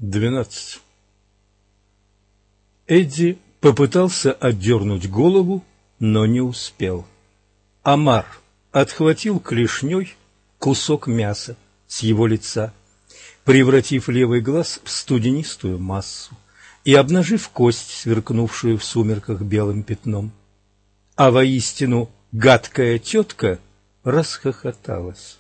12. Эдди попытался отдернуть голову, но не успел. Омар отхватил клешней кусок мяса с его лица, превратив левый глаз в студенистую массу и обнажив кость, сверкнувшую в сумерках белым пятном. А воистину гадкая тетка расхохоталась.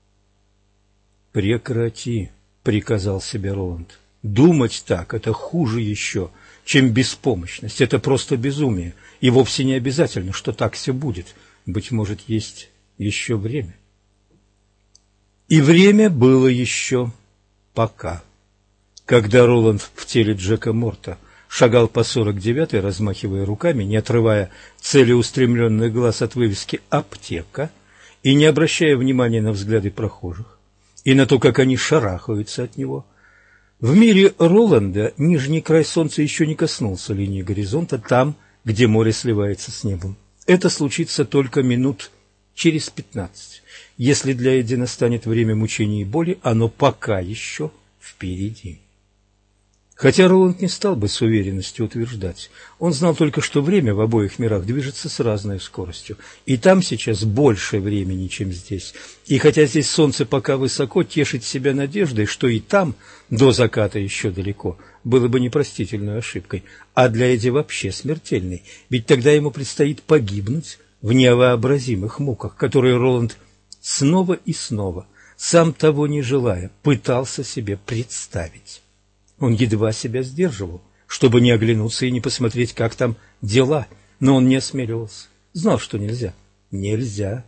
«Прекрати», — приказал себе Роланд. «Думать так — это хуже еще, чем беспомощность. Это просто безумие, и вовсе не обязательно, что так все будет. Быть может, есть еще время». И время было еще пока. Когда Роланд в теле Джека Морта шагал по 49-й, размахивая руками, не отрывая целеустремленных глаз от вывески «Аптека» и не обращая внимания на взгляды прохожих и на то, как они шарахаются от него, в мире Роланда нижний край солнца еще не коснулся линии горизонта, там, где море сливается с небом. Это случится только минут через 15. Если для Эдди настанет время мучений и боли, оно пока еще впереди. Хотя Роланд не стал бы с уверенностью утверждать. Он знал только, что время в обоих мирах движется с разной скоростью. И там сейчас больше времени, чем здесь. И хотя здесь солнце пока высоко, тешить себя надеждой, что и там до заката еще далеко, было бы непростительной ошибкой. А для Эдди вообще смертельной. Ведь тогда ему предстоит погибнуть в невообразимых муках, которые Роланд снова и снова, сам того не желая, пытался себе представить. Он едва себя сдерживал, чтобы не оглянуться и не посмотреть, как там дела, но он не осмеливался. Знал, что нельзя. Нельзя.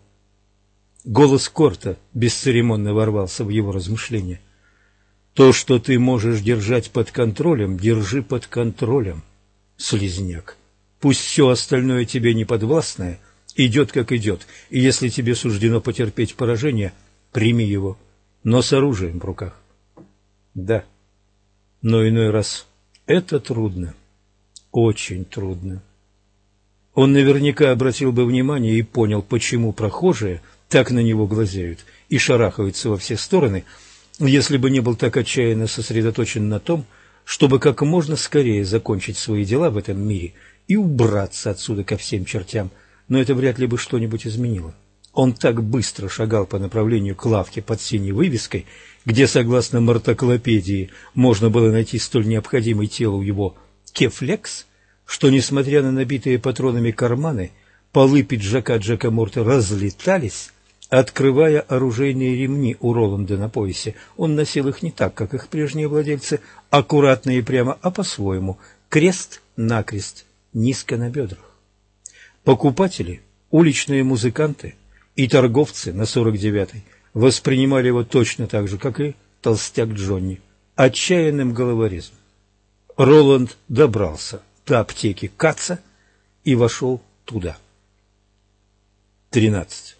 Голос Корта бесцеремонно ворвался в его размышления. «То, что ты можешь держать под контролем, держи под контролем, слизняк. Пусть все остальное тебе неподвластное идет, как идет, и если тебе суждено потерпеть поражение, прими его, но с оружием в руках». Да. Но иной раз это трудно, очень трудно. Он наверняка обратил бы внимание и понял, почему прохожие так на него глазеют и шарахаются во все стороны, если бы не был так отчаянно сосредоточен на том, чтобы как можно скорее закончить свои дела в этом мире и убраться отсюда ко всем чертям, но это вряд ли бы что-нибудь изменило. Он так быстро шагал по направлению к лавке под синей вывеской, где, согласно мортоклопедии, можно было найти столь необходимый телу его кефлекс, что, несмотря на набитые патронами карманы, полы пиджака Джека Морта разлетались, открывая оружейные ремни у Роланда на поясе. Он носил их не так, как их прежние владельцы, аккуратно и прямо, а по-своему, крест-накрест, низко на бедрах. Покупатели, уличные музыканты и торговцы на 49-й воспринимали его точно так же, как и толстяк Джонни, отчаянным головорезом. Роланд добрался до аптеки Каца и вошел туда. 13.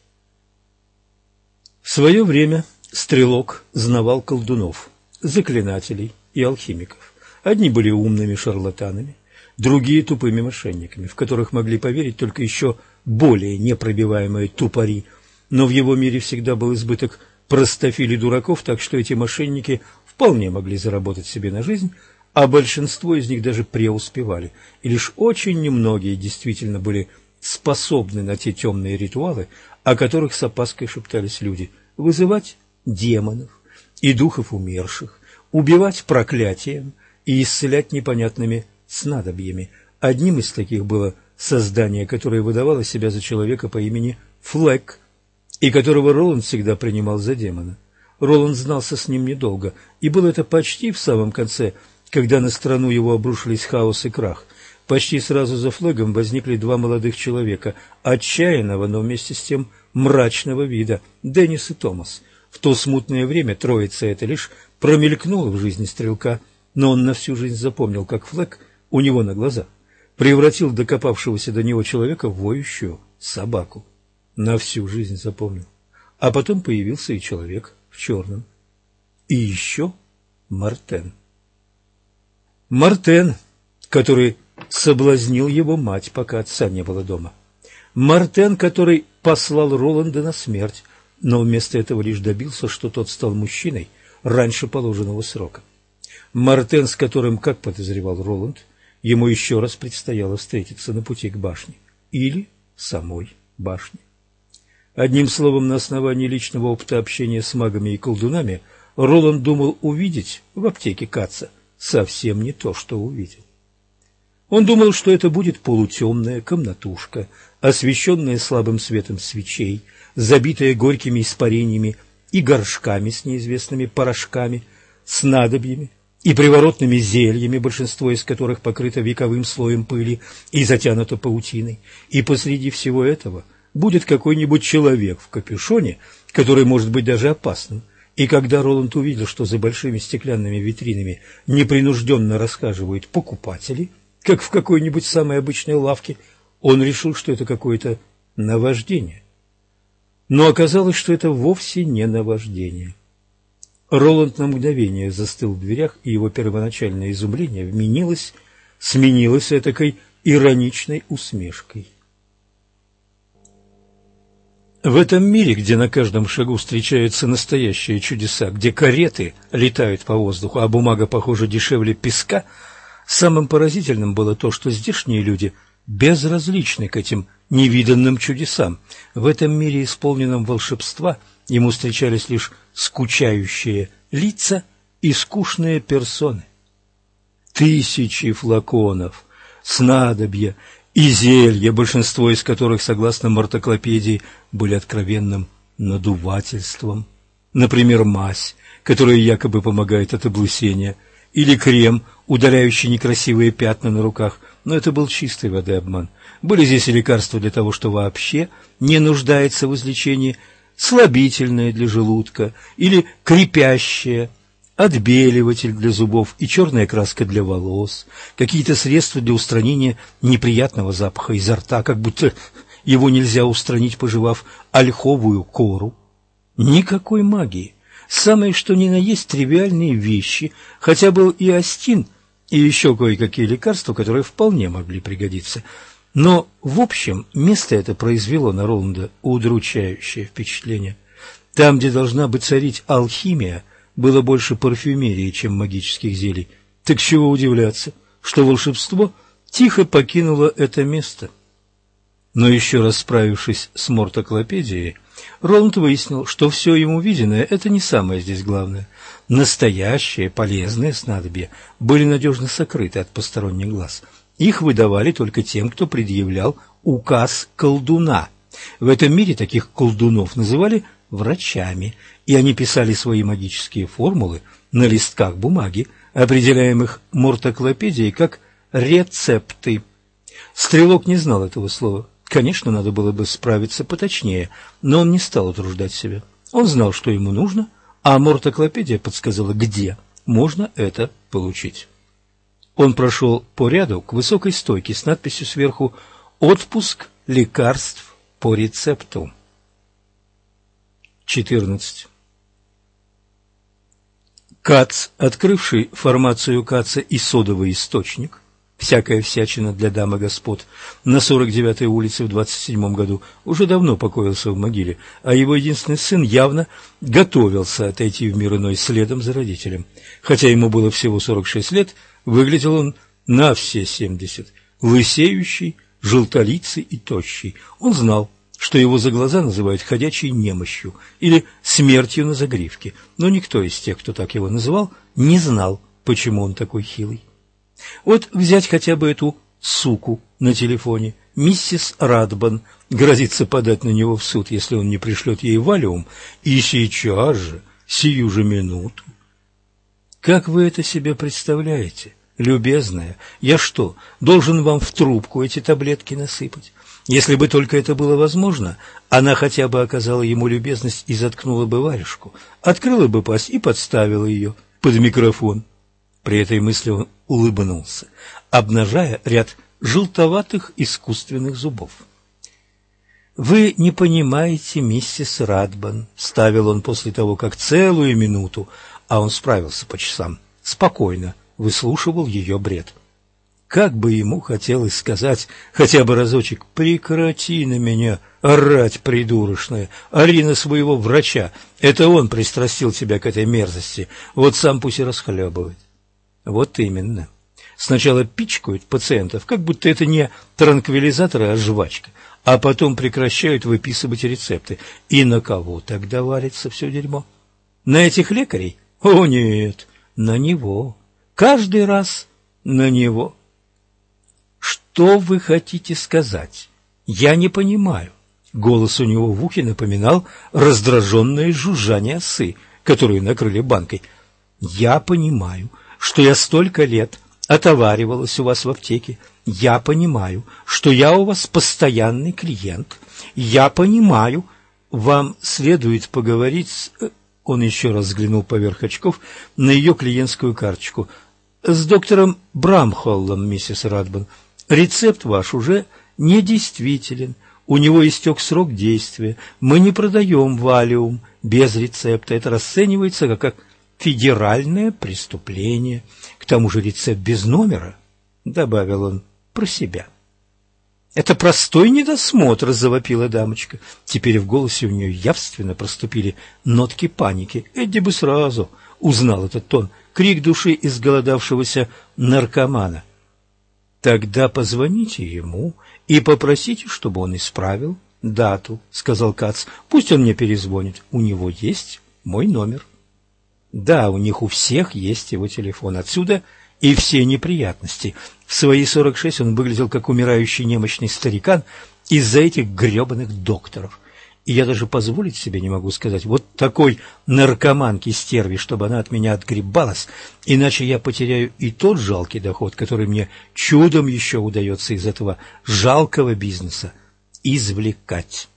В свое время Стрелок знавал колдунов, заклинателей и алхимиков. Одни были умными шарлатанами, другие тупыми мошенниками, в которых могли поверить только еще более непробиваемые тупари. Но в его мире всегда был избыток простофилей дураков, так что эти мошенники вполне могли заработать себе на жизнь, а большинство из них даже преуспевали, и лишь очень немногие действительно были способны на те темные ритуалы, о которых с опаской шептались люди: вызывать демонов и духов умерших, убивать проклятием и исцелять непонятными снадобьями. Одним из таких было создание, которое выдавало себя за человека по имени Флэк, и которого Роланд всегда принимал за демона. Роланд знался с ним недолго, и было это почти в самом конце, когда на страну его обрушились хаос и крах. Почти сразу за Флэгом возникли два молодых человека, отчаянного, но вместе с тем мрачного вида, Деннис и Томас. В то смутное время троица эта лишь промелькнула в жизни Стрелка, но он на всю жизнь запомнил, как Флэг у него на глазах превратил докопавшегося до него человека в воющую собаку. На всю жизнь запомнил. А потом появился и человек в черном. И еще Мартен. Мартен, который соблазнил его мать, пока отца не было дома. Мартен, который послал Роланда на смерть, но вместо этого лишь добился, что тот стал мужчиной раньше положенного срока. Мартен, с которым, как подозревал Роланд, ему еще раз предстояло встретиться на пути к башне. Или самой башне. Одним словом, на основании личного опыта общения с магами и колдунами, Роланд думал увидеть в аптеке Каца совсем не то, что увидел. Он думал, что это будет полутемная комнатушка, освещенная слабым светом свечей, забитая горькими испарениями и горшками с неизвестными порошками, снадобьями и приворотными зельями, большинство из которых покрыто вековым слоем пыли и затянуто паутиной. И посреди всего этого будет какой-нибудь человек в капюшоне, который может быть даже опасным. И когда Роланд увидел, что за большими стеклянными витринами непринужденно расхаживают покупатели, как в какой-нибудь самой обычной лавке, он решил, что это какое-то наваждение. Но оказалось, что это вовсе не наваждение. Роланд на мгновение застыл в дверях, и его первоначальное изумление сменилось этакой ироничной усмешкой. В этом мире, где на каждом шагу встречаются настоящие чудеса, где кареты летают по воздуху, а бумага, похоже, дешевле песка, самым поразительным было то, что здешние люди безразличны к этим невиданным чудесам. В этом мире, исполненном волшебства, ему встречались лишь скучающие лица и скучные персоны. Тысячи флаконов, снадобья и зелья, большинство из которых, согласно мортоклопедии, были откровенным надувательством. Например, мазь, которая якобы помогает от облысения, или крем, удаляющий некрасивые пятна на руках, но это был чистой воды обман. Были здесь и лекарства для того, что вообще не нуждается в излечении, слабительное для желудка или крепящее, отбеливатель для зубов и черная краска для волос, какие-то средства для устранения неприятного запаха изо рта, как будто его нельзя устранить, пожевав ольховую кору. Никакой магии. Самое что ни на есть тривиальные вещи, хотя был и астин, и еще кое-какие лекарства, которые вполне могли пригодиться. Но, в общем, место это произвело на Роланда удручающее впечатление. Там, где должна бы царить алхимия, было больше парфюмерии, чем магических зелий. Так чего удивляться, что волшебство тихо покинуло это место. Но еще раз справившись с мортоклопедией, Роланд выяснил, что все ему виденное – это не самое здесь главное. Настоящие полезные снадобья были надежно сокрыты от посторонних глаз. Их выдавали только тем, кто предъявлял указ колдуна. В этом мире таких колдунов называли врачами, и они писали свои магические формулы на листках бумаги, определяемых мортоклопедией как рецепты. Стрелок не знал этого слова. Конечно, надо было бы справиться поточнее, но он не стал утруждать себя. Он знал, что ему нужно, а мортоклопедия подсказала, где можно это получить. Он прошел по ряду к высокой стойке с надписью сверху «Отпуск лекарств по рецепту». 14. Кац, открывший формацию Каца и содовый источник, всякая всячина для дам и господ, на 49-й улице в 27-м году, уже давно покоился в могиле, а его единственный сын явно готовился отойти в мир иной следом за родителем. Хотя ему было всего 46 лет, выглядел он на все 70, лысеющий, желтолицый и тощий. Он знал, что его за глаза называют ходячей немощью или смертью на загривке, но никто из тех, кто так его называл, не знал, почему он такой хилый. Вот взять хотя бы эту суку на телефоне. Миссис Радбан грозится подать на него в суд, если он не пришлет ей валиум, и сейчас же, сию же минуту. Как вы это себе представляете, любезная? Я что, должен вам в трубку эти таблетки насыпать? Если бы только это было возможно, она хотя бы оказала ему любезность и заткнула бы варежку, открыла бы пасть и подставила ее под микрофон. При этой мысли он улыбнулся, обнажая ряд желтоватых искусственных зубов. «Вы не понимаете, миссис Радбан», — вставил он после того, как целую минуту, а он справился по часам, спокойно выслушивал ее бред. Как бы ему хотелось сказать хотя бы разочек: «Прекрати на меня орать, придурочная, ори на своего врача, это он пристрастил тебя к этой мерзости, вот сам пусть и расхлебывает». Вот именно. Сначала пичкают пациентов, как будто это не транквилизаторы, а жвачка, а потом прекращают выписывать рецепты. И на кого тогда валится все дерьмо? На этих лекарей? О, нет, на него. Каждый раз на него. Что вы хотите сказать? Я не понимаю. Голос у него в ухе напоминал раздраженное жужжание осы, которую накрыли банкой. Я понимаю, что я столько лет отоваривалась у вас в аптеке. Я понимаю, что я у вас постоянный клиент. Я понимаю, вам следует поговорить с... Он еще раз взглянул поверх очков на ее клиентскую карточку. С доктором Брамхоллом, миссис Радбан. Рецепт ваш уже недействителен. У него истек срок действия. Мы не продаем валиум без рецепта. Это расценивается как федеральное преступление. К тому же рецепт без номера, добавил он про себя. Это простой недосмотр, завопила дамочка. Теперь в голосе у нее явственно проступили нотки паники. Эдди бы сразу узнал этот тон, крик души изголодавшегося наркомана. Тогда позвоните ему и попросите, чтобы он исправил дату, сказал Кац. Пусть он мне перезвонит. У него есть мой номер. Да, у них у всех есть его телефон. Отсюда и все неприятности. В свои 46 он выглядел как умирающий немощный старикан из-за этих гребаных докторов. И я даже позволить себе не могу сказать вот такой наркоманке-стерви, чтобы она от меня отгребалась, иначе я потеряю и тот жалкий доход, который мне чудом еще удается из этого жалкого бизнеса извлекать.